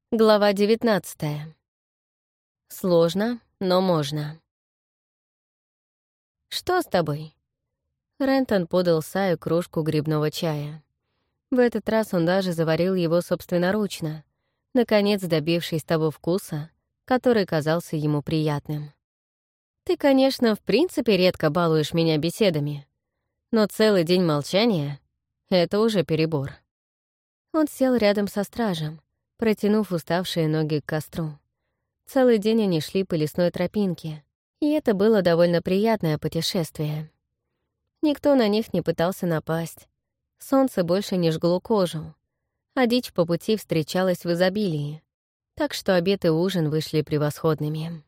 Глава 19. Сложно, но можно. «Что с тобой?» Рентон подал Саю кружку грибного чая. В этот раз он даже заварил его собственноручно, наконец добившись того вкуса, который казался ему приятным. «Ты, конечно, в принципе редко балуешь меня беседами, но целый день молчания — это уже перебор». Он сел рядом со стражем, протянув уставшие ноги к костру. Целый день они шли по лесной тропинке, и это было довольно приятное путешествие. Никто на них не пытался напасть. Солнце больше не жгло кожу, а дичь по пути встречалась в изобилии, так что обед и ужин вышли превосходными.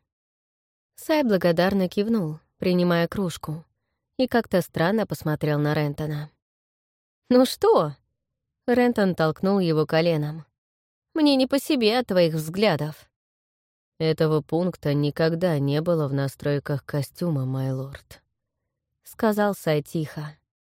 Сай благодарно кивнул, принимая кружку, и как-то странно посмотрел на Рентона. «Ну что?» — Рентон толкнул его коленом. «Мне не по себе от твоих взглядов». «Этого пункта никогда не было в настройках костюма, майлорд», — сказал Сай тихо.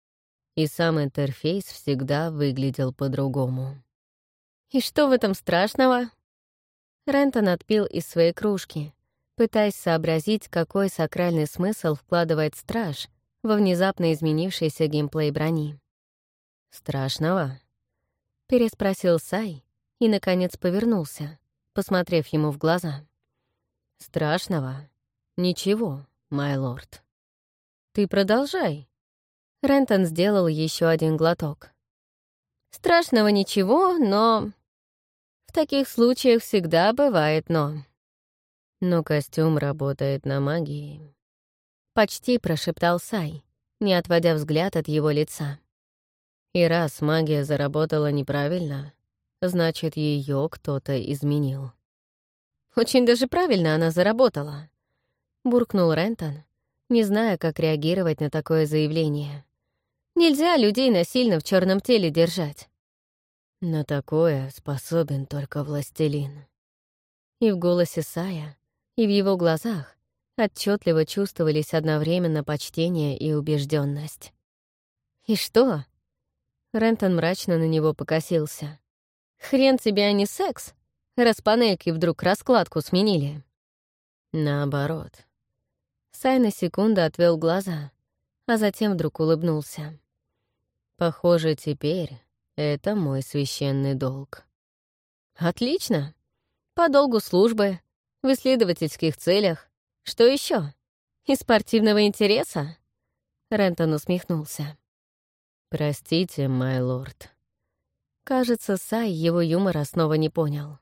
И сам интерфейс всегда выглядел по-другому. «И что в этом страшного?» Рентон отпил из своей кружки, пытаясь сообразить, какой сакральный смысл вкладывает страж во внезапно изменившийся геймплей брони. «Страшного?» — переспросил Сай и, наконец, повернулся, посмотрев ему в глаза. «Страшного? Ничего, майлорд». «Ты продолжай». Рентон сделал еще один глоток. «Страшного ничего, но...» «В таких случаях всегда бывает «но». «Но костюм работает на магии», — почти прошептал Сай, не отводя взгляд от его лица. «И раз магия заработала неправильно, значит, ее кто-то изменил». «Очень даже правильно она заработала», — буркнул Рентон, не зная, как реагировать на такое заявление. «Нельзя людей насильно в черном теле держать». «На такое способен только властелин». И в голосе Сая, и в его глазах отчетливо чувствовались одновременно почтение и убежденность. «И что?» Рентон мрачно на него покосился. «Хрен тебе, а не секс, раз панельки вдруг раскладку сменили». Наоборот. Сай на секунду отвел глаза, а затем вдруг улыбнулся. «Похоже, теперь это мой священный долг». «Отлично. По долгу службы, в исследовательских целях. Что еще? Из спортивного интереса?» Рентон усмехнулся. «Простите, майлорд». Кажется, Сай его юмора снова не понял.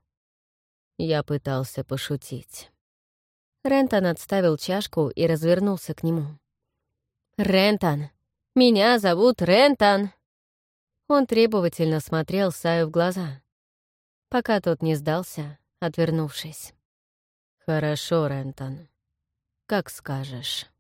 Я пытался пошутить. Рентон отставил чашку и развернулся к нему. «Рентон! Меня зовут Рентон!» Он требовательно смотрел Саю в глаза, пока тот не сдался, отвернувшись. «Хорошо, Рентон. Как скажешь».